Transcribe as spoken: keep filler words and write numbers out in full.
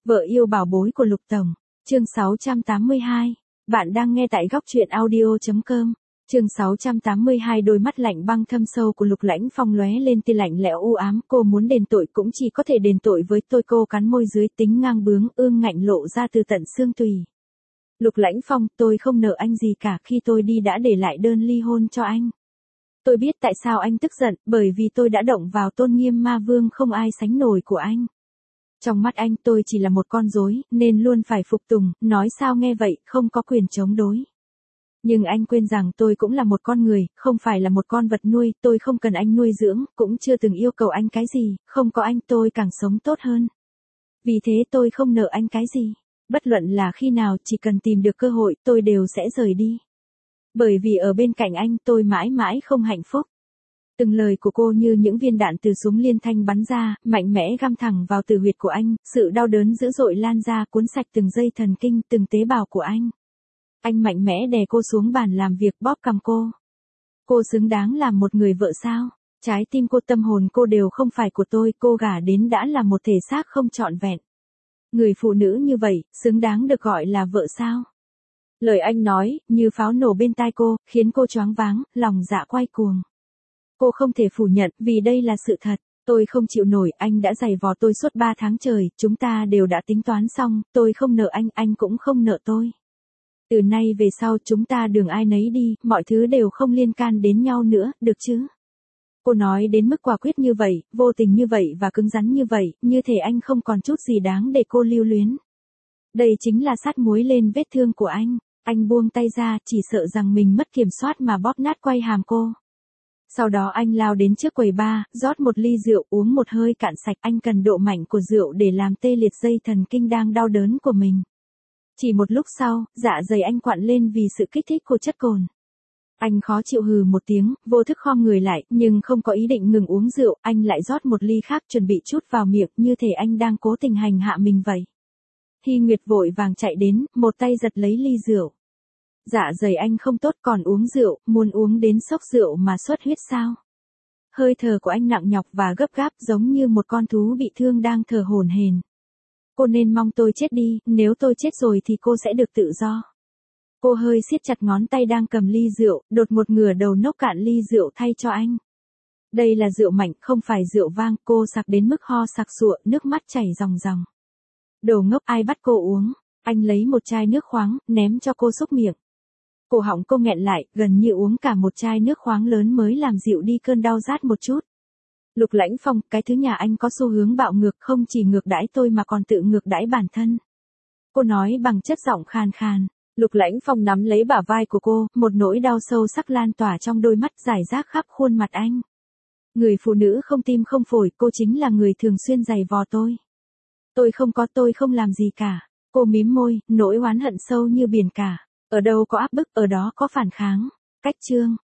Vợ yêu bảo bối của Lục Tổng, chương sáu trăm tám mươi hai. Bạn đang nghe tại góc truyện audio chấm com. Chương sáu trăm tám mươi hai. Đôi mắt lạnh băng thâm sâu của Lục Lãnh Phong lóe lên tia lạnh lẽo u ám. Cô muốn đền tội cũng chỉ có thể đền tội với tôi. Cô cắn môi dưới, tính ngang bướng ương ngạnh lộ ra từ tận xương tùy. Lục Lãnh Phong, tôi không nợ anh gì cả, khi tôi đi đã để lại đơn ly hôn cho anh. Tôi biết tại sao anh tức giận, bởi vì tôi đã động vào tôn nghiêm ma vương không ai sánh nổi của anh. Trong mắt anh tôi chỉ là một con rối, nên luôn phải phục tùng, nói sao nghe vậy, không có quyền chống đối. Nhưng anh quên rằng tôi cũng là một con người, không phải là một con vật nuôi, tôi không cần anh nuôi dưỡng, cũng chưa từng yêu cầu anh cái gì, không có anh tôi càng sống tốt hơn. Vì thế tôi không nợ anh cái gì. Bất luận là khi nào, chỉ cần tìm được cơ hội, tôi đều sẽ rời đi. Bởi vì ở bên cạnh anh tôi mãi mãi không hạnh phúc. Từng lời của cô như những viên đạn từ súng liên thanh bắn ra, mạnh mẽ găm thẳng vào tử huyệt của anh, sự đau đớn dữ dội lan ra cuốn sạch từng dây thần kinh, từng tế bào của anh. Anh mạnh mẽ đè cô xuống bàn làm việc, bóp cằm cô. Cô xứng đáng làm một người vợ sao? Trái tim cô, tâm hồn cô đều không phải của tôi, cô gả đến đã là một thể xác không trọn vẹn. Người phụ nữ như vậy, xứng đáng được gọi là vợ sao? Lời anh nói, như pháo nổ bên tai cô, khiến cô choáng váng, lòng dạ quay cuồng. Cô không thể phủ nhận, vì đây là sự thật. Tôi không chịu nổi, anh đã giày vò tôi suốt ba tháng trời, chúng ta đều đã tính toán xong, tôi không nợ anh, anh cũng không nợ tôi. Từ nay về sau chúng ta đường ai nấy đi, mọi thứ đều không liên can đến nhau nữa, được chứ? Cô nói đến mức quả quyết như vậy, vô tình như vậy và cứng rắn như vậy, như thể anh không còn chút gì đáng để cô lưu luyến. Đây chính là sát muối lên vết thương của anh. Anh buông tay ra, chỉ sợ rằng mình mất kiểm soát mà bóp nát quai hàm cô. Sau đó anh lao đến trước quầy bar, rót một ly rượu, uống một hơi cạn sạch. Anh cần độ mạnh của rượu để làm tê liệt dây thần kinh đang đau đớn của mình. Chỉ một lúc sau, dạ dày anh quặn lên vì sự kích thích của chất cồn. Anh khó chịu hừ một tiếng, vô thức khom người lại, nhưng không có ý định ngừng uống rượu, anh lại rót một ly khác chuẩn bị trút vào miệng, như thể anh đang cố tình hành hạ mình vậy. Hy Nguyệt vội vàng chạy đến, một tay giật lấy ly rượu. Dạ dày anh không tốt, còn uống rượu, muốn uống đến sốc rượu mà xuất huyết sao? Hơi thở của anh nặng nhọc và gấp gáp, giống như một con thú bị thương đang thở hổn hển. Cô nên mong tôi chết đi, nếu tôi chết rồi thì cô sẽ được tự do. Cô hơi siết chặt ngón tay đang cầm ly rượu, đột ngột ngửa đầu nốc cạn ly rượu thay cho anh. Đây là rượu mạnh, không phải rượu vang, cô sặc đến mức ho sặc sụa, nước mắt chảy ròng ròng. Đồ ngốc, ai bắt cô uống? Anh lấy một chai nước khoáng, ném cho cô xúc miệng. Cổ họng cô nghẹn lại, gần như uống cả một chai nước khoáng lớn mới làm dịu đi cơn đau rát một chút. Lục Lãnh Phong, cái thứ nhà anh có xu hướng bạo ngược, không chỉ ngược đãi tôi mà còn tự ngược đãi bản thân. Cô nói bằng chất giọng khàn khàn. Lục Lãnh Phong nắm lấy bả vai của cô, một nỗi đau sâu sắc lan tỏa trong đôi mắt, rải rác khắp khuôn mặt anh. Người phụ nữ không tim không phổi, cô chính là người thường xuyên giày vò tôi. Tôi không có, tôi không làm gì cả. Cô mím môi, nỗi oán hận sâu như biển cả. Ở đâu có áp bức, ở đó có phản kháng. Cách chương.